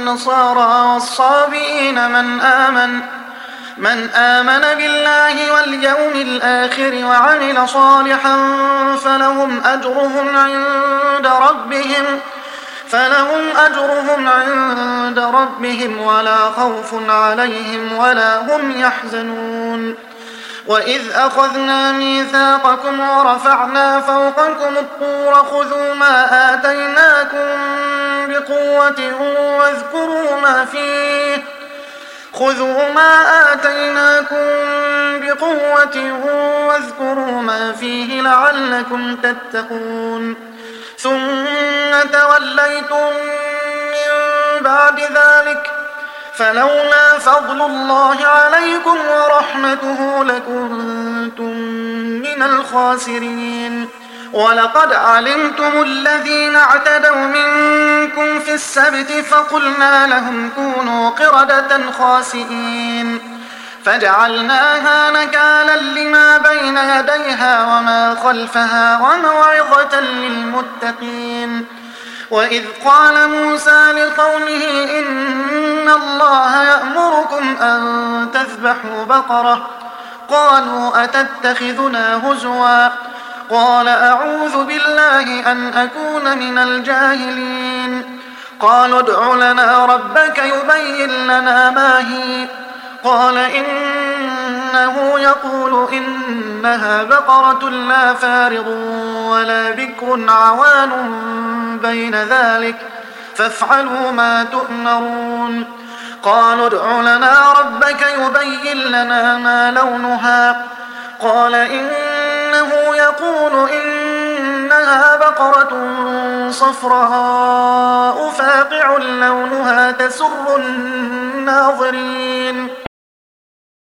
والنصارى والصابئين من آمن بالله واليوم الآخر وعمل صالحا فلهم أجرهم عند ربهم ولا خوف عليهم ولا هم يحزنون. وإذ أخذنا ميثاقكم ورفعنا فوقكم الطور خذوا ما آتيناكم بقوة واذكروا ما فيه لعلكم تتقون. ثم توليتم من بعد ذلك فلولا فضل الله عليكم ورحمته لكنتم من الخاسرين. ولقد علمتم الذين اعتدوا منكم في السبت فقلنا لهم كونوا قردة خاسئين فجعلناها نكالا لما بين يديها وما خلفها وموعظة للمتقين. وإذ قال موسى لقومه إن الله يأمركم أن تذبحوا بقرة قالوا أتتخذنا هزوا قال أعوذ بالله أن أكون من الجاهلين. قالوا ادع لنا ربك يبين لنا ما هي قال إنه يقول إنها بقرة لا فارض ولا بكر عوان بين ذلك فافعلوا ما تؤمرون. قالوا ادع لنا ربك يبين لنا ما لونها قال إنه يقول إنها بقرة صفراء فاقع لونها تسر الناظرين